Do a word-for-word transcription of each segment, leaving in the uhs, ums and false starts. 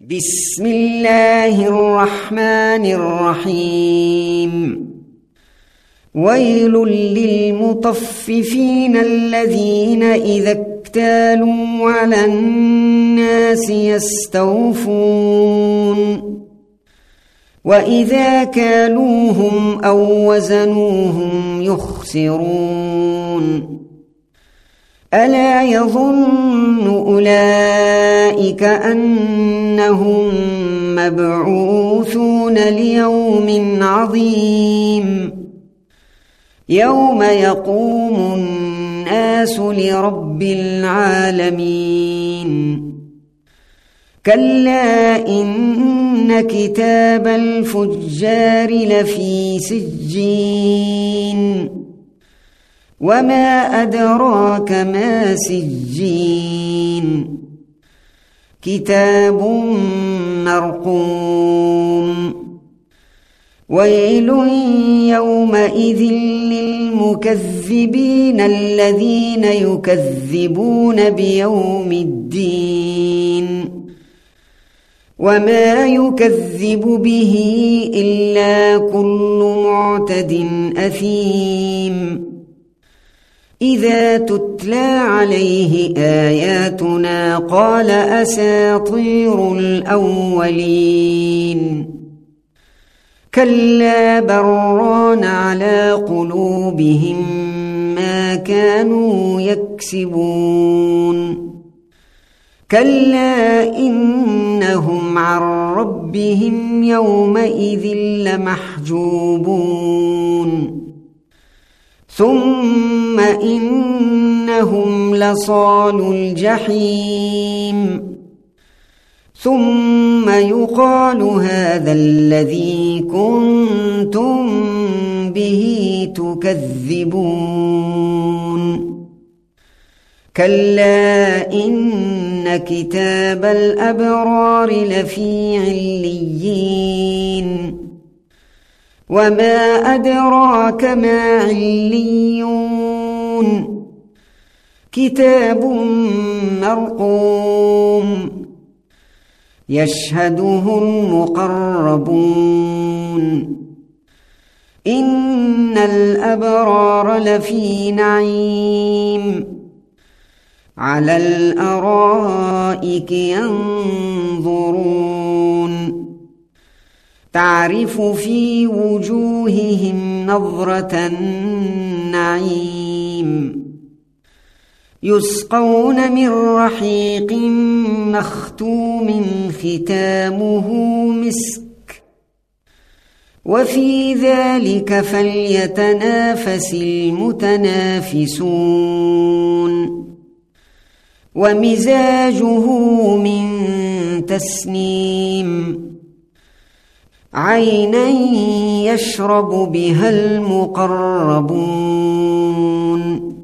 بسم الله الرحمن الرحيم ويل للمطففين الذين إذا اكتالوا على الناس يستوفون وإذا كالوهم أو وزنوهم يخسرون ألا يظن أولئك أنهم مبعوثون ليوم عظيم يوم يقوم الناس لرب العالمين كلا إن كتاب الفجار لفي سجين وما أدراك ما سجين كتاب مرقوم ويل يومئذ للمكذبين الذين يكذبون بيوم الدين وما يكذب به إلا كل معتد أثيم إذا تتلى عليه آياتنا قال أساطير الأولين كلا بران على قلوبهم ما كانوا يكسبون كلا إنهم عن ربهم يومئذ لمحجوبون ثم إنهم لصالو الجحيم ثم يقال هذا الذي كنتم به تكذبون كلا إن كتاب الأبرار لفي عليين وما أدراك ما عليون كتاب مرقوم يشهده المقربون إن الأبرار لفي نعيم على الأرائك ينظرون تعرف في وجوههم نضرة النعيم يسقون من رحيق مختوم ختامه مسك وفي ذلك فليتنافس المتنافسون ومزاجه من تسنيم عينا يشرب بها المقربون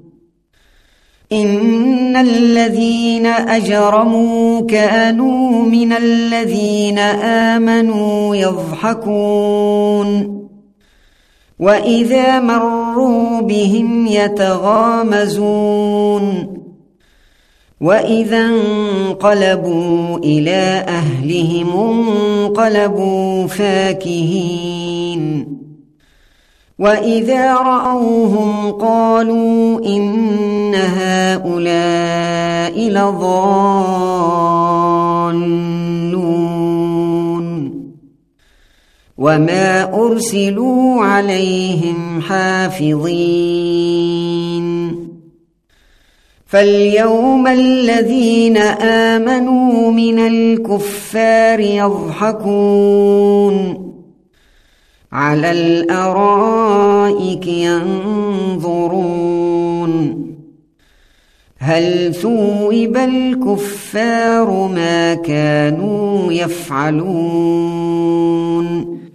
إن الذين أجرموا كانوا من الذين آمنوا يضحكون وإذا مروا بهم يتغامزون وإذا انقلبوا إلى أهلهم انقلبوا فاكهين وإذا رأوهم قالوا إن هؤلاء لضالون وما أرسلوا عليهم حافظين فاليوم الذين آمنوا من الكفار يضحكون على الأرائك ينظرون هل ثوب الكفار ما كانوا يفعلون